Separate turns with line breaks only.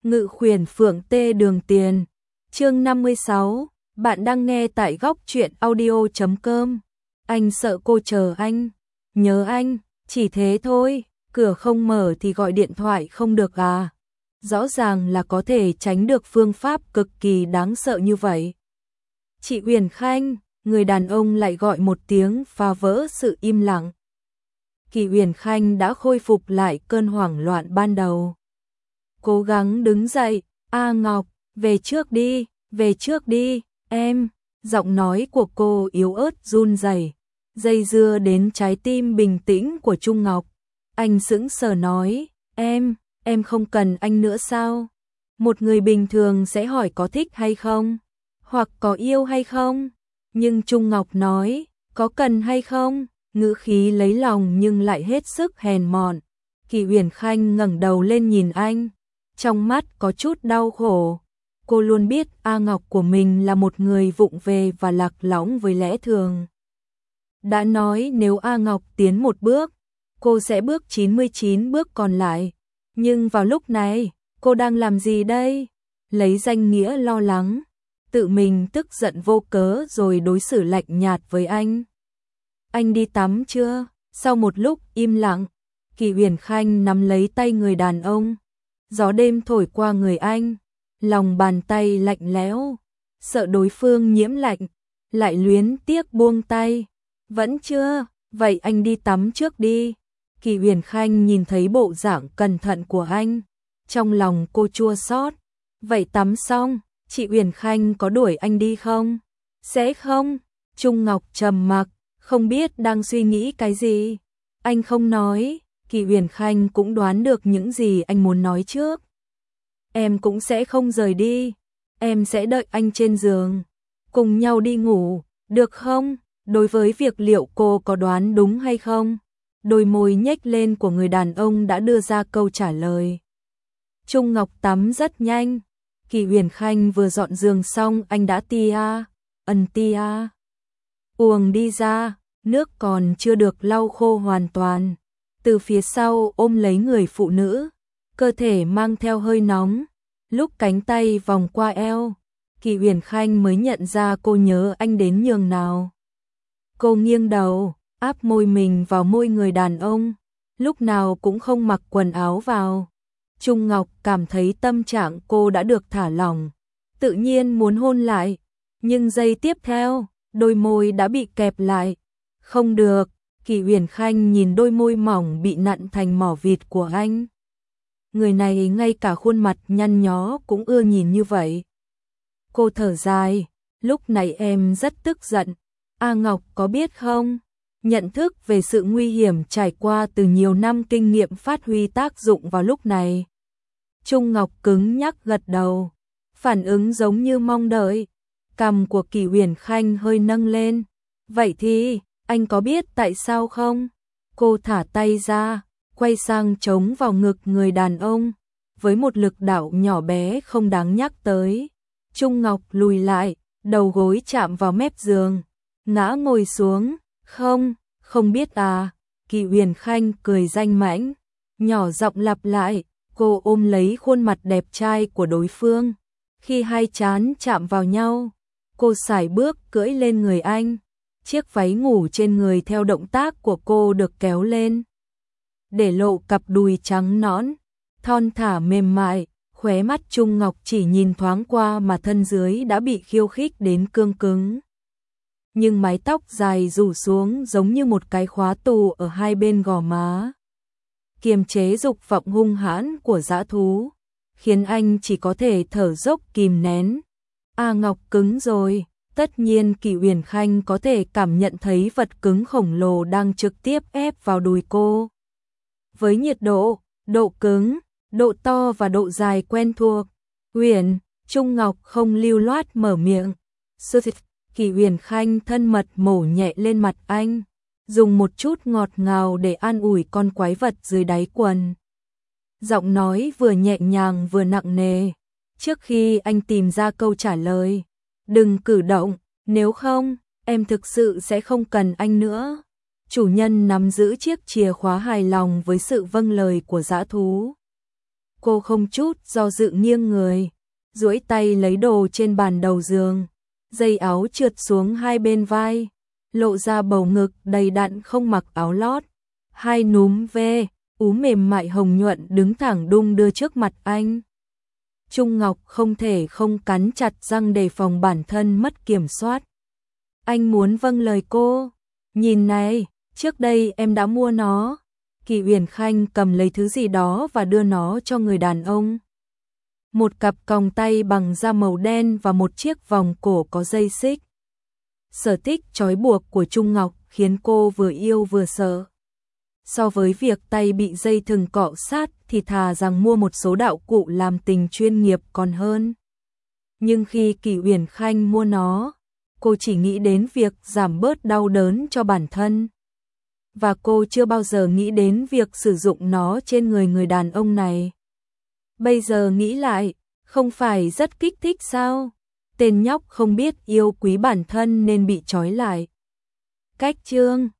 Ngự khuyển Phượng Tê Đường Tiền. Chương 56, bạn đang nghe tại góc truyện audio.com. Anh sợ cô chờ anh, nhớ anh, chỉ thế thôi, cửa không mở thì gọi điện thoại không được à? Rõ ràng là có thể tránh được phương pháp cực kỳ đáng sợ như vậy. Chị Uyển Khanh, người đàn ông lại gọi một tiếng phá vỡ sự im lặng. Kỳ Uyển Khanh đã khôi phục lại cơn hoảng loạn ban đầu. Cố gắng đứng dậy, A Ngọc, về trước đi, em. Giọng nói của cô yếu ớt run rẩy, dây dưa đến trái tim bình tĩnh của Trung Ngọc. Anh sững sờ nói, em không cần anh nữa sao? Một người bình thường sẽ hỏi có thích hay không, hoặc có yêu hay không. Nhưng Trung Ngọc nói, có cần hay không, ngữ khí lấy lòng nhưng lại hết sức hèn mọn. Kỳ Uyển Khanh ngẩng đầu lên nhìn anh, trong mắt có chút đau khổ. Cô luôn biết A Ngọc của mình là một người vụng về và lạc lõng với lẽ thường. Đã nói nếu A Ngọc tiến một bước, cô sẽ bước 99 bước còn lại. Nhưng vào lúc này, cô đang làm gì đây? Lấy danh nghĩa lo lắng, tự mình tức giận vô cớ rồi đối xử lạnh nhạt với anh. Anh đi tắm chưa? Sau một lúc im lặng, Kỳ Uyển Khanh nắm lấy tay người đàn ông. Gió đêm thổi qua người anh, lòng bàn tay lạnh lẽo, sợ đối phương nhiễm lạnh, lại luyến tiếc buông tay. Vẫn chưa, vậy anh đi tắm trước đi. Kỳ Uyển Khanh nhìn thấy bộ dạng cẩn thận của anh, trong lòng cô chua xót. Vậy tắm xong, chị Uyển Khanh có đuổi anh đi không? Sẽ không. Trung Ngọc trầm mặc, không biết đang suy nghĩ cái gì. Anh không nói, Kỳ Uyển Khanh cũng đoán được những gì anh muốn nói trước. Em cũng sẽ không rời đi, em sẽ đợi anh trên giường, cùng nhau đi ngủ, được không? Đối với việc liệu cô có đoán đúng hay không, đôi môi nhếch lên của người đàn ông đã đưa ra câu trả lời. Trung Ngọc tắm rất nhanh, Kỳ Uyển Khanh vừa dọn giường xong anh đã tia uồng đi ra, nước còn chưa được lau khô hoàn toàn. Từ phía sau ôm lấy người phụ nữ, cơ thể mang theo hơi nóng. Lúc cánh tay vòng qua eo, Kỳ Uyển Khanh mới nhận ra cô nhớ anh đến nhường nào. Cô nghiêng đầu, áp môi mình vào môi người đàn ông, lúc nào cũng không mặc quần áo vào. Trung Ngọc cảm thấy tâm trạng cô đã được thả lỏng, tự nhiên muốn hôn lại, nhưng giây tiếp theo, đôi môi đã bị kẹp lại. Không được, Kỳ Uyển Khanh nhìn đôi môi mỏng bị nặn thành mỏ vịt của anh. Người này ngay cả khuôn mặt nhăn nhó cũng ưa nhìn như vậy. Cô thở dài, lúc này em rất tức giận. A Ngọc có biết không? Nhận thức về sự nguy hiểm trải qua từ nhiều năm kinh nghiệm phát huy tác dụng vào lúc này. Trung Ngọc cứng nhắc gật đầu, phản ứng giống như mong đợi. Cằm của Kỳ Uyển Khanh hơi nâng lên. Vậy thì, anh có biết tại sao không? Cô thả tay ra, quay sang chống vào ngực người đàn ông, với một lực đạo nhỏ bé không đáng nhắc tới. Trung Ngọc lùi lại, đầu gối chạm vào mép giường, ngã ngồi xuống. Không biết à? Kỳ Uyển Khanh cười danh mãnh, nhỏ giọng lặp lại. Cô ôm lấy khuôn mặt đẹp trai của đối phương. Khi hai trán chạm vào nhau, cô sải bước cưỡi lên người anh. Chiếc váy ngủ trên người theo động tác của cô được kéo lên, để lộ cặp đùi trắng nõn, thon thả mềm mại. Khóe mắt Trung Ngọc chỉ nhìn thoáng qua mà thân dưới đã bị khiêu khích đến cương cứng. Nhưng mái tóc dài rủ xuống giống như một cái khóa tù ở hai bên gò má, kiềm chế dục vọng hung hãn của dã thú, khiến anh chỉ có thể thở dốc kìm nén. A Ngọc cứng rồi. Tất nhiên Kỳ Uyển Khanh có thể cảm nhận thấy vật cứng khổng lồ đang trực tiếp ép vào đùi cô. Với nhiệt độ, độ cứng, độ to và độ dài quen thuộc, Trung Ngọc không lưu loát mở miệng. Kỳ Uyển Khanh thân mật mổ nhẹ lên mặt anh, dùng một chút ngọt ngào để an ủi con quái vật dưới đáy quần. Giọng nói vừa nhẹ nhàng vừa nặng nề, trước khi anh tìm ra câu trả lời. Đừng cử động, nếu không, em thực sự sẽ không cần anh nữa. Chủ nhân nắm giữ chiếc chìa khóa hài lòng với sự vâng lời của dã thú. Cô không chút do dự nghiêng người, duỗi tay lấy đồ trên bàn đầu giường, dây áo trượt xuống hai bên vai, lộ ra bầu ngực đầy đặn không mặc áo lót, hai núm ve, ú mềm mại hồng nhuận đứng thẳng đung đưa trước mặt anh. Trung Ngọc không thể không cắn chặt răng đề phòng bản thân mất kiểm soát. Anh muốn vâng lời cô. Nhìn này, trước đây em đã mua nó. Kỳ Uyển Khanh cầm lấy thứ gì đó và đưa nó cho người đàn ông. Một cặp còng tay bằng da màu đen và một chiếc vòng cổ có dây xích. Sở thích trói buộc của Trung Ngọc khiến cô vừa yêu vừa sợ. So với việc tay bị dây thừng cọ sát thì thà rằng mua một số đạo cụ làm tình chuyên nghiệp còn hơn. Nhưng khi Kỳ Uyển Khanh mua nó, cô chỉ nghĩ đến việc giảm bớt đau đớn cho bản thân. Và cô chưa bao giờ nghĩ đến việc sử dụng nó trên người đàn ông này. Bây giờ nghĩ lại, không phải rất kích thích sao? Tên nhóc không biết yêu quý bản thân nên bị trói lại. Cách chương